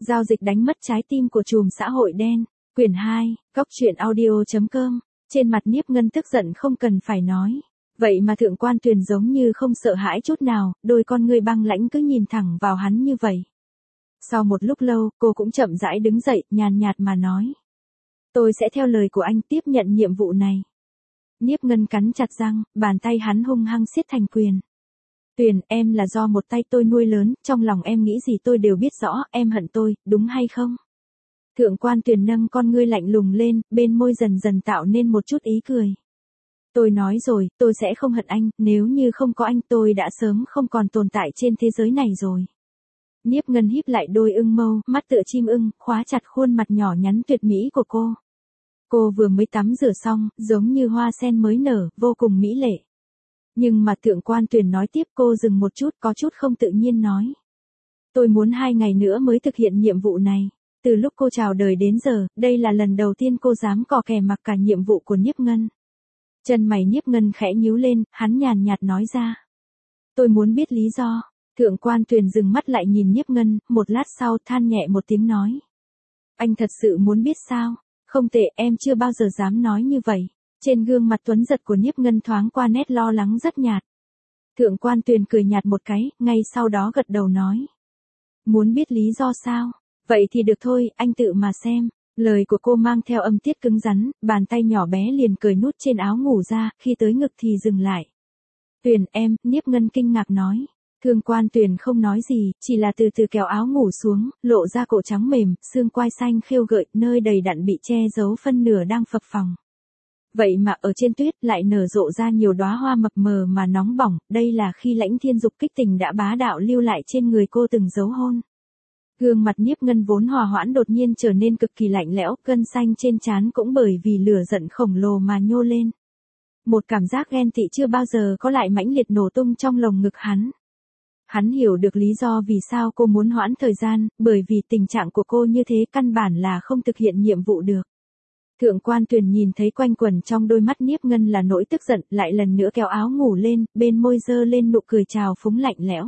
Giao dịch đánh mất trái tim của trùm xã hội đen. Quyển 2, Góc truyện audio.com. Trên mặt Niếp Ngân tức giận không cần phải nói. Vậy mà Thượng Quan Tuyền giống như không sợ hãi chút nào, đôi con ngươi băng lãnh cứ nhìn thẳng vào hắn như vậy. Sau một lúc lâu, cô cũng chậm rãi đứng dậy, nhàn nhạt mà nói. Tôi sẽ theo lời của anh tiếp nhận nhiệm vụ này. Niếp Ngân cắn chặt răng, bàn tay hắn hung hăng siết thành quyền. Tuyền, em là do một tay tôi nuôi lớn, trong lòng em nghĩ gì tôi đều biết rõ, em hận tôi, đúng hay không? Thượng Quan Tuyền nâng con ngươi lạnh lùng lên, bên môi dần dần tạo nên một chút ý cười. Tôi nói rồi, tôi sẽ không hận anh, nếu như không có anh tôi đã sớm không còn tồn tại trên thế giới này rồi. Niếp Ngân híp lại đôi ưng mâu, mắt tựa chim ưng, khóa chặt khuôn mặt nhỏ nhắn tuyệt mỹ của cô. Cô vừa mới tắm rửa xong, giống như hoa sen mới nở, vô cùng mỹ lệ. Nhưng mà Thượng Quan Tuyền nói tiếp, cô dừng một chút, có chút không tự nhiên nói. Tôi muốn 2 ngày nữa mới thực hiện nhiệm vụ này. Từ lúc cô chào đời đến giờ, đây là lần đầu tiên cô dám cò kè mặc cả nhiệm vụ của Niếp Ngân. Chân mày Niếp Ngân khẽ nhíu lên, hắn nhàn nhạt nói ra. Tôi muốn biết lý do. Thượng Quan Tuyền dừng mắt lại nhìn Niếp Ngân, một lát sau than nhẹ một tiếng nói. Anh thật sự muốn biết sao? Không tệ, em chưa bao giờ dám nói như vậy. Trên gương mặt tuấn giật của Niếp Ngân thoáng qua nét lo lắng rất nhạt. Thượng Quan Tuyền cười nhạt một cái, ngay sau đó gật đầu nói. Muốn biết lý do sao? Vậy thì được thôi, anh tự mà xem. Lời của cô mang theo âm tiết cứng rắn, bàn tay nhỏ bé liền cởi nút trên áo ngủ ra, khi tới ngực thì dừng lại. Tuyền em, Niếp Ngân kinh ngạc nói. Thượng Quan Tuyền không nói gì, chỉ là từ từ kéo áo ngủ xuống, lộ ra cổ trắng mềm, xương quai xanh khêu gợi, nơi đầy đặn bị che giấu phân nửa đang phập phồng. Vậy mà ở trên tuyết lại nở rộ ra nhiều đóa hoa mập mờ mà nóng bỏng, đây là khi lãnh thiên dục kích tình đã bá đạo lưu lại trên người cô từng dấu hôn. Gương mặt Niếp Ngân vốn hòa hoãn đột nhiên trở nên cực kỳ lạnh lẽo, gân xanh trên trán cũng bởi vì lửa giận khổng lồ mà nhô lên. Một cảm giác ghen tị chưa bao giờ có lại mãnh liệt nổ tung trong lồng ngực hắn. Hắn hiểu được lý do vì sao cô muốn hoãn thời gian, bởi vì tình trạng của cô như thế căn bản là không thực hiện nhiệm vụ được. Thượng Quan Tuyền nhìn thấy quanh quẩn trong đôi mắt Niếp Ngân là nỗi tức giận, lại lần nữa kéo áo ngủ lên, bên môi dơ lên nụ cười trào phúng lạnh lẽo.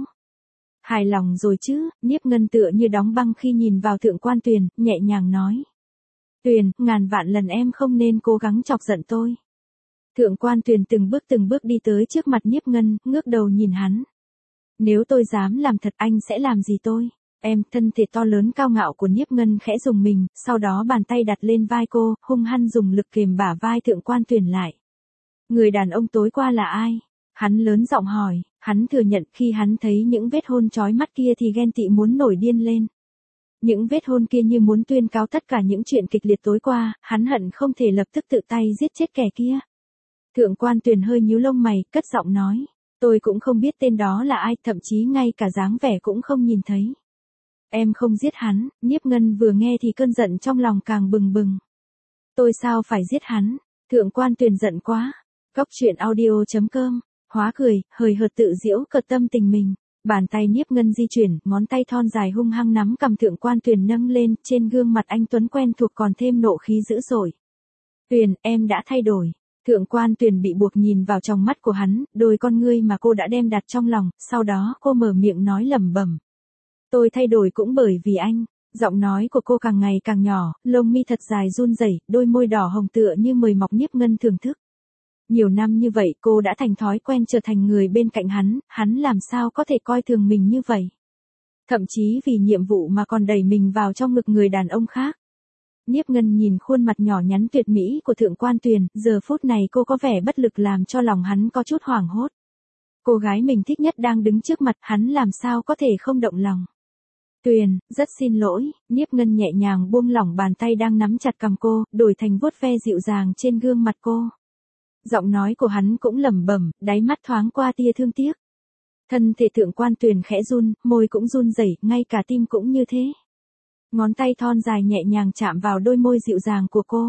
Hài lòng rồi chứ? Niếp Ngân tựa như đóng băng khi nhìn vào Thượng Quan Tuyền, nhẹ nhàng nói. Tuyền, ngàn vạn lần em không nên cố gắng chọc giận tôi. Thượng Quan Tuyền từng bước đi tới trước mặt Niếp Ngân, ngước đầu nhìn hắn. Nếu tôi dám làm thật anh sẽ làm gì tôi? Em, thân thể to lớn cao ngạo của Niếp Ngân khẽ rùng mình, sau đó bàn tay đặt lên vai cô, hung hăng dùng lực kềm bả vai Thượng Quan Tuyền lại. Người đàn ông tối qua là ai? Hắn lớn giọng hỏi, hắn thừa nhận khi hắn thấy những vết hôn chói mắt kia thì ghen tị muốn nổi điên lên. Những vết hôn kia như muốn tuyên cáo tất cả những chuyện kịch liệt tối qua, hắn hận không thể lập tức tự tay giết chết kẻ kia. Thượng Quan Tuyền hơi nhíu lông mày, cất giọng nói. Tôi cũng không biết tên đó là ai, thậm chí ngay cả dáng vẻ cũng không nhìn thấy. Em không giết hắn, Niếp Ngân vừa nghe thì cơn giận trong lòng càng bừng bừng. Tôi sao phải giết hắn? Thượng Quan Tuyền giận quá. Góc truyện audio.com. Hóa cười, hời hợt tự giễu cợt tâm tình mình. Bàn tay Niếp Ngân di chuyển, ngón tay thon dài hung hăng nắm cầm Thượng Quan Tuyền nâng lên, trên gương mặt anh tuấn quen thuộc còn thêm nộ khí dữ dội. Tuyền, em đã thay đổi. Thượng Quan Tuyền bị buộc nhìn vào trong mắt của hắn, đôi con ngươi mà cô đã đem đặt trong lòng, sau đó cô mở miệng nói lẩm bẩm. Tôi thay đổi cũng bởi vì anh. Giọng nói của cô càng ngày càng nhỏ, lông mi thật dài run rẩy, đôi môi đỏ hồng tựa như mời mọc Niếp Ngân thưởng thức. Nhiều năm như vậy cô đã thành thói quen trở thành người bên cạnh hắn làm sao có thể coi thường mình như vậy. Thậm chí vì nhiệm vụ mà còn đẩy mình vào trong ngực người đàn ông khác. Niếp Ngân nhìn khuôn mặt nhỏ nhắn tuyệt mỹ của Thượng Quan Tuyền, giờ phút này cô có vẻ bất lực làm cho lòng hắn có chút hoảng hốt. Cô gái mình thích nhất đang đứng trước mặt hắn làm sao có thể không động lòng. Tuyền, rất xin lỗi, Niếp Ngân nhẹ nhàng buông lỏng bàn tay đang nắm chặt cằm cô, đổi thành vuốt ve dịu dàng trên gương mặt cô. Giọng nói của hắn cũng lẩm bẩm, đáy mắt thoáng qua tia thương tiếc. Thân thể Thượng Quan Tuyền khẽ run, môi cũng run rẩy, ngay cả tim cũng như thế. Ngón tay thon dài nhẹ nhàng chạm vào đôi môi dịu dàng của cô.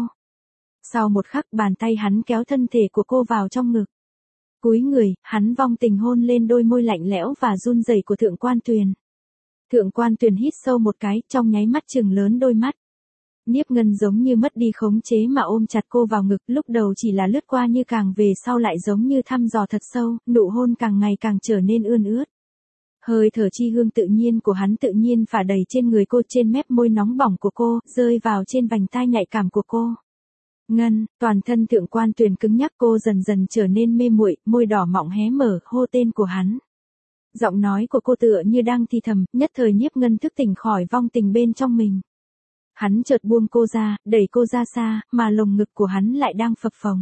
Sau một khắc bàn tay hắn kéo thân thể của cô vào trong ngực. Cúi người, hắn vong tình hôn lên đôi môi lạnh lẽo và run rẩy của Thượng Quan Tuyền. Thượng Quan Tuyền hít sâu một cái, trong nháy mắt trừng lớn đôi mắt. Niếp Ngân giống như mất đi khống chế mà ôm chặt cô vào ngực, lúc đầu chỉ là lướt qua như càng về sau lại giống như thăm dò thật sâu, nụ hôn càng ngày càng trở nên ươn ướt. Hơi thở chi hương tự nhiên của hắn tự nhiên phả đầy trên người cô, trên mép môi nóng bỏng của cô, rơi vào trên vành tai nhạy cảm của cô. Ngân, toàn thân Thượng Quan Tuyền cứng nhắc, cô dần dần trở nên mê muội, môi đỏ mọng hé mở, hô tên của hắn. Giọng nói của cô tựa như đang thì thầm, nhất thời Nhiếp Ngân thức tỉnh khỏi vong tình bên trong mình. Hắn chợt buông cô ra, đẩy cô ra xa, mà lồng ngực của hắn lại đang phập phồng.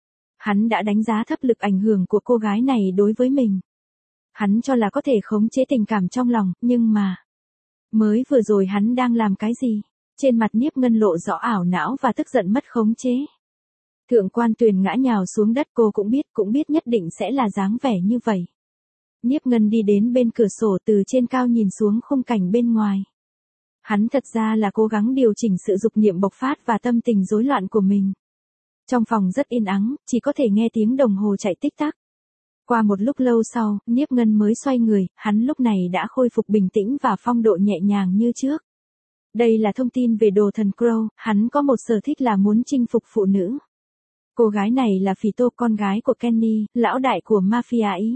Hắn đã đánh giá thấp lực ảnh hưởng của cô gái này đối với mình. Hắn cho là có thể khống chế tình cảm trong lòng, nhưng mà... Mới vừa rồi hắn đang làm cái gì? Trên mặt Nhiếp Ngân lộ rõ ảo não và tức giận mất khống chế. Thượng Quan Tuyền ngã nhào xuống đất, cô cũng biết nhất định sẽ là dáng vẻ như vậy. Nhiếp Ngân đi đến bên cửa sổ, từ trên cao nhìn xuống khung cảnh bên ngoài. Hắn thật ra là cố gắng điều chỉnh sự dục niệm bộc phát và tâm tình rối loạn của mình. Trong phòng rất yên ắng, chỉ có thể nghe tiếng đồng hồ chạy tích tắc. Qua một lúc lâu sau, Nhiếp Ngân mới xoay người, hắn lúc này đã khôi phục bình tĩnh và phong độ nhẹ nhàng như trước. Đây là thông tin về đồ thần Crow, hắn có một sở thích là muốn chinh phục phụ nữ. Cô gái này là Phỉ Tô, con gái của Kenny, lão đại của mafia Ý.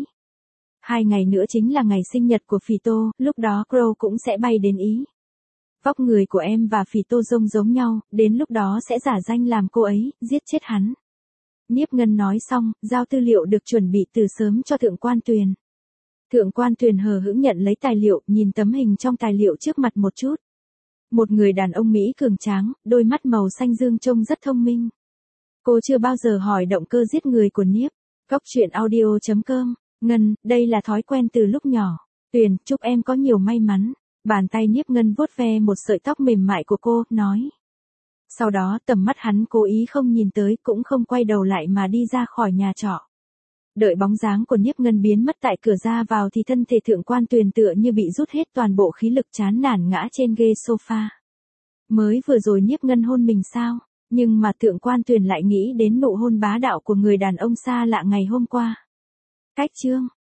2 ngày nữa chính là ngày sinh nhật của Phỉ Tô, lúc đó Crow cũng sẽ bay đến Ý. Vóc người của em và Phỉ Tô giống nhau, đến lúc đó sẽ giả danh làm cô ấy, giết chết hắn. Nhiếp Ngân nói xong, giao tư liệu được chuẩn bị từ sớm cho Thượng Quan Tuyền. Thượng Quan Tuyền hờ hững nhận lấy tài liệu, nhìn tấm hình trong tài liệu trước mặt một chút. Một người đàn ông Mỹ cường tráng, đôi mắt màu xanh dương trông rất thông minh. Cô chưa bao giờ hỏi động cơ giết người của Nhiếp. Góc truyện audio.com. Ngân, đây là thói quen từ lúc nhỏ. Tuyền, chúc em có nhiều may mắn. Bàn tay Nhiếp Ngân vuốt ve một sợi tóc mềm mại của cô, nói. Sau đó tầm mắt hắn cố ý không nhìn tới, cũng không quay đầu lại mà đi ra khỏi nhà trọ. Đợi bóng dáng của Nhiếp Ngân biến mất tại cửa ra vào thì thân thể Thượng Quan Tuyền tựa như bị rút hết toàn bộ khí lực, chán nản ngã trên ghế sofa. Mới vừa rồi Nhiếp Ngân hôn mình sao? Nhưng mà Thượng Quan Tuyền lại nghĩ đến nụ hôn bá đạo của người đàn ông xa lạ ngày hôm qua. Cách chương